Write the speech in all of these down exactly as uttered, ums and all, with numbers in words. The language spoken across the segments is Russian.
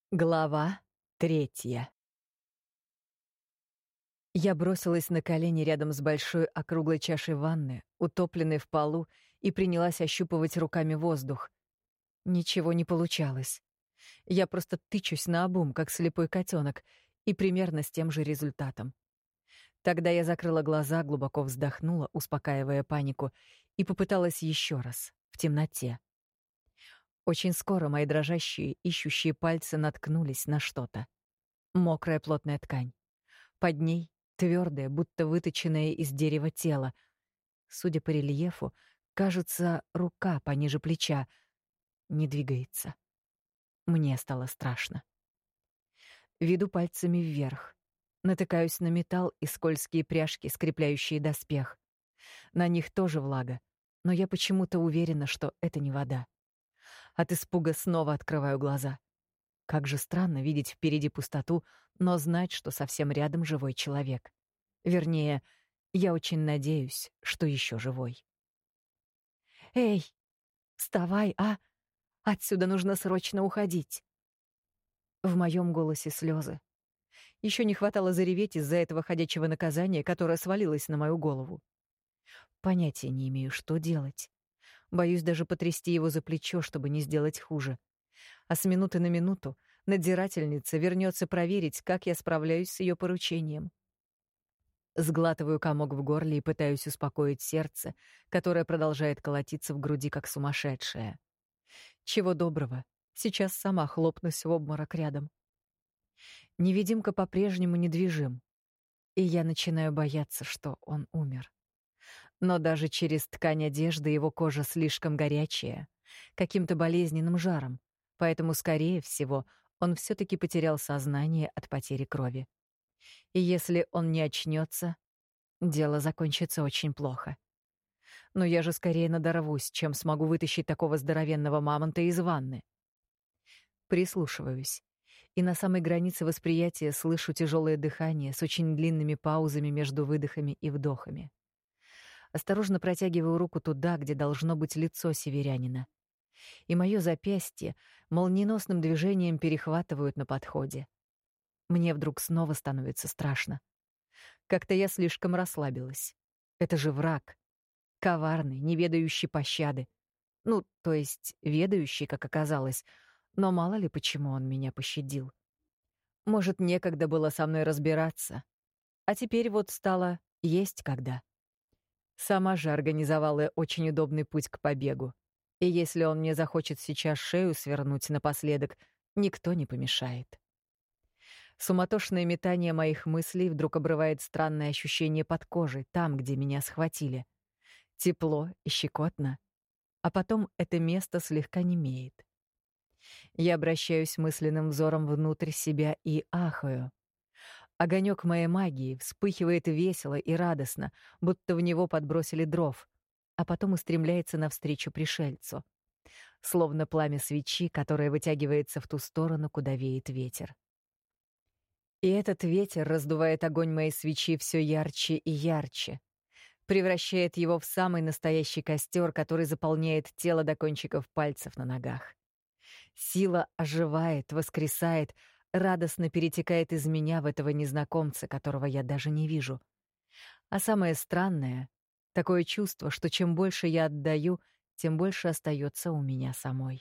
Глава третья. Я бросилась на колени рядом с большой округлой чашей ванны, утопленной в полу, и принялась ощупывать руками воздух. Ничего не получалось. Я просто тычусь наобум, как слепой котенок, и примерно с тем же результатом. Тогда я закрыла глаза, глубоко вздохнула, успокаивая панику, и попыталась еще раз, в темноте. Очень скоро мои дрожащие, ищущие пальцы наткнулись на что-то. Мокрая плотная ткань. Под ней твердое, будто выточенное из дерева тело. Судя по рельефу, кажется, рука пониже плеча не двигается. Мне стало страшно. Веду пальцами вверх. Натыкаюсь на металл и скользкие пряжки, скрепляющие доспех. На них тоже влага, но я почему-то уверена, что это не вода. От испуга снова открываю глаза. Как же странно видеть впереди пустоту, но знать, что совсем рядом живой человек. Вернее, я очень надеюсь, что еще живой. «Эй, вставай, а! Отсюда нужно срочно уходить!» В моем голосе слезы. Еще не хватало зареветь из-за этого ходячего наказания, которое свалилось на мою голову. Понятия не имею, что делать. Боюсь даже потрясти его за плечо, чтобы не сделать хуже. А с минуты на минуту надзирательница вернется проверить, как я справляюсь с ее поручением. Сглатываю комок в горле и пытаюсь успокоить сердце, которое продолжает колотиться в груди, как сумасшедшее. Чего доброго, сейчас сама хлопнусь в обморок рядом. Невидимка по-прежнему недвижим, и я начинаю бояться, что он умер. Но даже через ткань одежды его кожа слишком горячая, каким-то болезненным жаром, поэтому, скорее всего, он все-таки потерял сознание от потери крови. И если он не очнется, дело закончится очень плохо. Но я же скорее надорвусь, чем смогу вытащить такого здоровенного мамонта из ванны. Прислушиваюсь, и на самой границе восприятия слышу тяжелое дыхание с очень длинными паузами между выдохами и вдохами. Осторожно протягиваю руку туда, где должно быть лицо северянина. И моё запястье молниеносным движением перехватывают на подходе. Мне вдруг снова становится страшно. Как-то я слишком расслабилась. Это же враг. Коварный, не ведающий пощады. Ну, то есть ведающий, как оказалось, но мало ли почему он меня пощадил. Может, некогда было со мной разбираться, а теперь вот стало есть когда. Сама же организовала очень удобный путь к побегу. И если он мне захочет сейчас шею свернуть напоследок, никто не помешает. Суматошное метание моих мыслей вдруг обрывает странное ощущение под кожей, там, где меня схватили. Тепло и щекотно. А потом это место слегка немеет. Я обращаюсь мысленным взором внутрь себя и ахаю. Огонек моей магии вспыхивает весело и радостно, будто в него подбросили дров, а потом устремляется навстречу пришельцу, словно пламя свечи, которое вытягивается в ту сторону, куда веет ветер. И этот ветер раздувает огонь моей свечи все ярче и ярче, превращает его в самый настоящий костер, который заполняет тело до кончиков пальцев на ногах. Сила оживает, воскресает, радостно перетекает из меня в этого незнакомца, которого я даже не вижу. А самое странное — такое чувство, что чем больше я отдаю, тем больше остается у меня самой.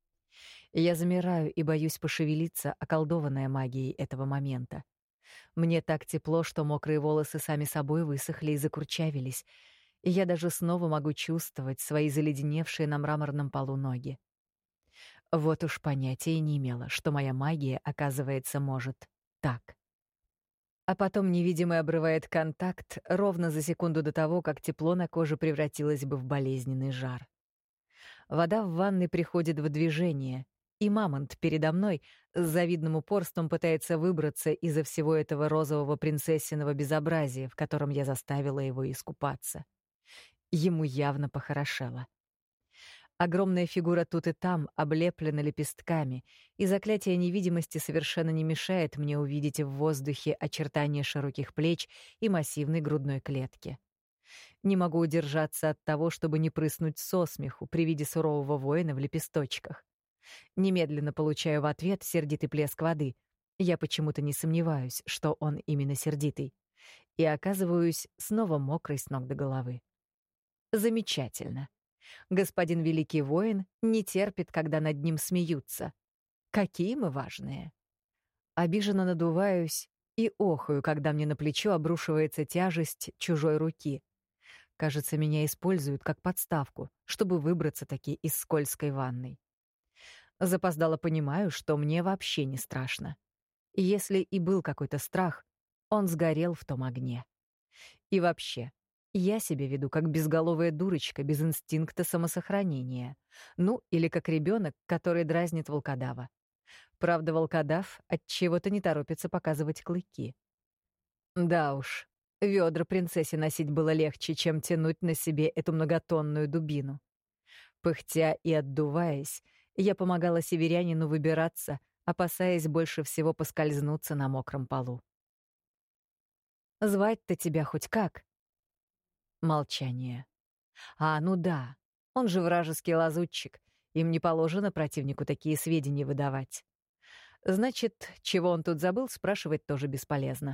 Я замираю и боюсь пошевелиться, околдованная магией этого момента. Мне так тепло, что мокрые волосы сами собой высохли и закурчавились, и я даже снова могу чувствовать свои заледеневшие на мраморном полу ноги. Вот уж понятия не имела, что моя магия, оказывается, может так. А потом невидимый обрывает контакт ровно за секунду до того, как тепло на коже превратилось бы в болезненный жар. Вода в ванной приходит в движение, и мамонт передо мной с завидным упорством пытается выбраться из-за всего этого розового принцессиного безобразия, в котором я заставила его искупаться. Ему явно похорошело. Огромная фигура тут и там облеплена лепестками, и заклятие невидимости совершенно не мешает мне увидеть в воздухе очертания широких плеч и массивной грудной клетки. Не могу удержаться от того, чтобы не прыснуть со смеху при виде сурового воина в лепесточках. Немедленно получаю в ответ сердитый плеск воды. Я почему-то не сомневаюсь, что он именно сердитый. И оказываюсь снова мокрой с ног до головы. Замечательно. Господин Великий Воин не терпит, когда над ним смеются. Какие мы важные. Обиженно надуваюсь и охаю, когда мне на плечо обрушивается тяжесть чужой руки. Кажется, меня используют как подставку, чтобы выбраться таки из скользкой ванной. Запоздало понимаю, что мне вообще не страшно. И если и был какой-то страх, он сгорел в том огне. И вообще, я себя веду как безголовая дурочка без инстинкта самосохранения. Ну, или как ребенок, который дразнит волкодава. Правда, волкодав отчего-то не торопится показывать клыки. Да уж, ведра принцессе носить было легче, чем тянуть на себе эту многотонную дубину. Пыхтя и отдуваясь, я помогала северянину выбираться, опасаясь больше всего поскользнуться на мокром полу. «Звать-то тебя хоть как?» Молчание. «А, ну да, он же вражеский лазутчик. Им не положено противнику такие сведения выдавать. Значит, чего он тут забыл, спрашивать тоже бесполезно.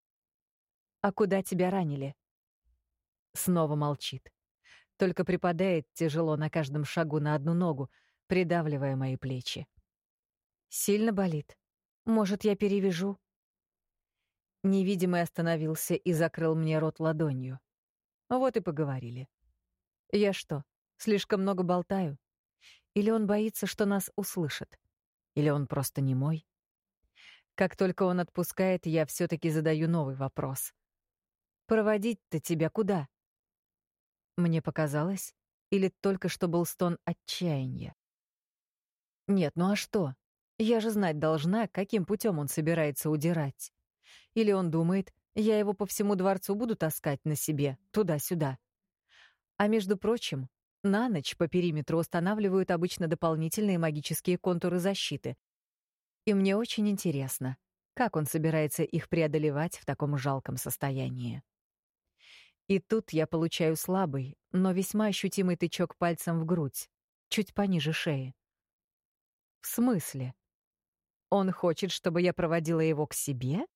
«А куда тебя ранили?» Снова молчит. Только припадает тяжело на каждом шагу на одну ногу, придавливая мои плечи. «Сильно болит? Может, я перевяжу?» Невидимый остановился и закрыл мне рот ладонью. Вот и поговорили. Я что, слишком много болтаю? Или он боится, что нас услышат? Или он просто не мой? Как только он отпускает, я все-таки задаю новый вопрос. «Проводить-то тебя куда?» Мне показалось, или только что был стон отчаяния? Нет, ну а что? Я же знать должна, каким путем он собирается удирать. Или он думает, я его по всему дворцу буду таскать на себе, туда-сюда. А между прочим, на ночь по периметру устанавливают обычно дополнительные магические контуры защиты. И мне очень интересно, как он собирается их преодолевать в таком жалком состоянии. И тут я получаю слабый, но весьма ощутимый тычок пальцем в грудь, чуть пониже шеи. В смысле? Он хочет, чтобы я проводила его к себе?